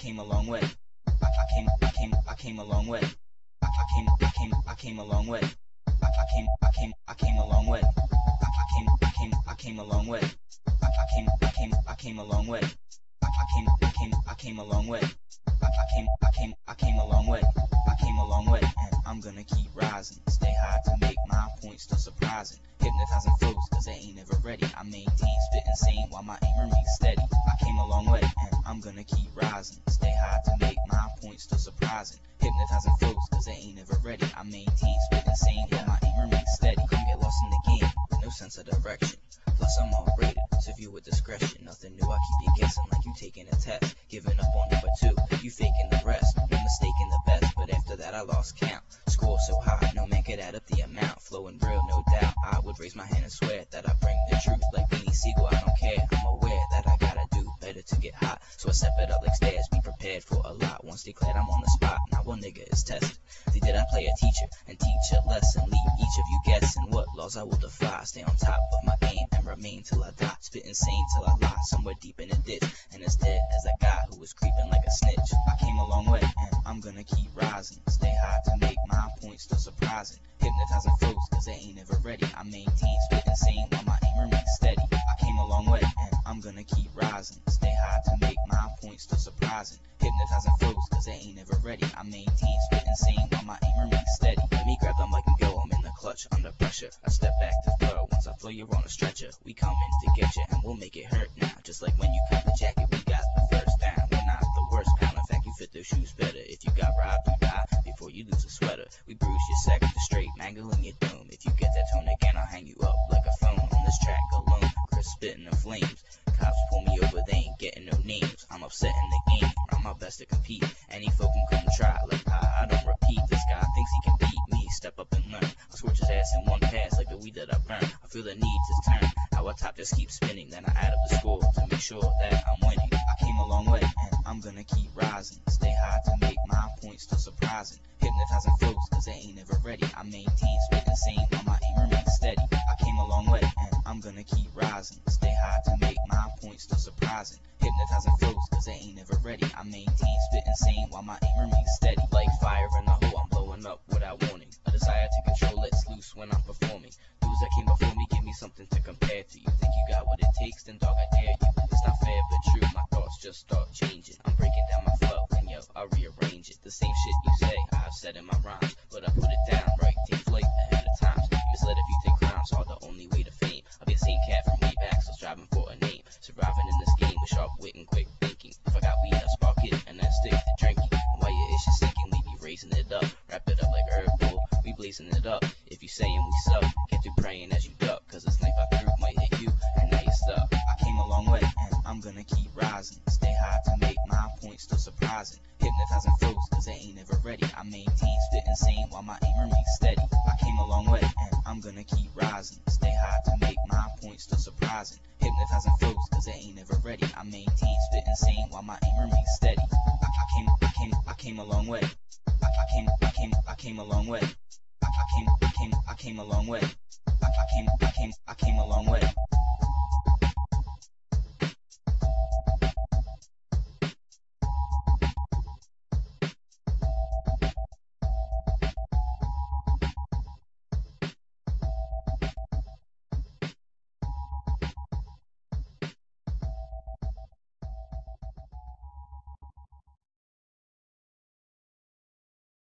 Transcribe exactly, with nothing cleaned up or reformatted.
came a long way. I, I came, I came, I came a long way. I, I came, I came, I came a long way. I, I came, I came, I came a long way. I, I came, I came, I came a long way. I, I came, I came, I came a long way. I, I came, I came, I came a long way. I, I came, I came, I came a long way. I came a long way, and I'm gonna keep rising. Stay high to make my point still surprising. Hypnotizing folks, cause they ain't never ready. I maintain spit insane while my aim remains steady. I came a long way, and I'm gonna keep rising. Stay high to make my point still surprising. Hypnotizing folks, cause they ain't never ready. I maintain spit insane while my aim remains steady. Come get lost in the game, with no sense of direction. Plus I'm all rated, so view with discretion. Nothing new, I keep you guessing like you taking a test. Giving up on number two, you faking the rest. No mistaking the best, but after that I lost count. Score so high, no man could add up the amount. Flowing real, no doubt. I would raise my hand and swear that I bring the truth. Like Beanie Siegel, I don't care. I'm aware that I gotta do better to get hot. So I step it up like stairs, be prepared for a lot. Once declared I'm on the spot, not one nigga is tested. They did I play a teacher and teach a lesson. Leave each of you guessing what laws I will defy. Stay on top of my game and remain till I die. Spit insane till I lie somewhere deep in a ditch. And as dead as a guy who was creeping like a snitch. I came a long way and I'm gonna keep rising. Stay high to make my point still surprising. Hypnotizing folks cause they ain't never ready. I maintain spit insane while my aim remains steady. I came a long way and I'm gonna keep rising. Stay high to make my point still surprising. Hypnotizing folks cause they ain't never ready. I maintain spit insane while my aim remains steady. Let me grab them like a go, I'm in the clutch under pressure. I step back to throw, once I flow you're on a stretcher. We coming to get you and we'll make it hurt now. Just like when you cut the jacket, we got the first down. We're not the worst pound, in fact you fit those shoes better. If you got robbed, you die before you lose a sweater. We bruise your second straight, mangling your dome. If you get that tone again, I'll hang you up like a phone on this track alone. Chris spitting the flames. Cops pull me over, they ain't getting no names. I'm upsetting the game, I'm my best to compete. Any folk can come try, like I, I don't repeat. This guy thinks he can beat me, step up and learn. I'll scorch his ass in one pass like the weed that I burn. I feel the need to turn, our top just keeps spinning. Then I add up the score to make sure that I'm winning. I came a long way and I'm gonna keep rising. Stay high to make my point still surprising. Hypnotizing folks cause they ain't never ready. I maintain spit insane while my aim remains steady. I came a long way and I'm gonna keep rising. Stay high to make my point still surprising. Hypnotizing folks cause they ain't never ready. I maintain spit insane while my aim remains steady. Like fire in the hole, I'm blowing up without warning. A desire to control lets loose when I'm performing. Dudes that came before me give me something to compare to. You think you got what it takes, then dog I dare you. It's not fair but true, my thoughts just start changing. I'm breaking down my flow and yo, I rearrange it. The same shit you say, I've said in my rhymes, but I put it down right. Take flight ahead of times. Misled if you think crimes are the only way to fame. I'll be the same cat from way back, so striving for a name. Surviving in this game with sharp wit and quick thinking. If I got weed, I spark it and then stick to drinking. And while your ish is sinking, we be raising it up. Wrap it up like herb bull, we blazing it up. If you saying we suck, get through praying as you duck. Cause this knife I threw might hit you, and now you're stuck. I came a long way and I'm gonna keep rising. Stay high to make my point still surprising. Hypnotizing folks cause they ain't never ready. I maintain spit insane while my aim remains steady. I came a long way and I'm gonna keep rising. Stay high to make my point still surprising. Hypnotizing folks cause they ain't never ready. I maintain spit insane while my aim remains steady. I, I came, I came, I came a long way. I, I came, I came, I came a long way. I, I came, I came, I came a long way. I, I came, I came, I came a long way.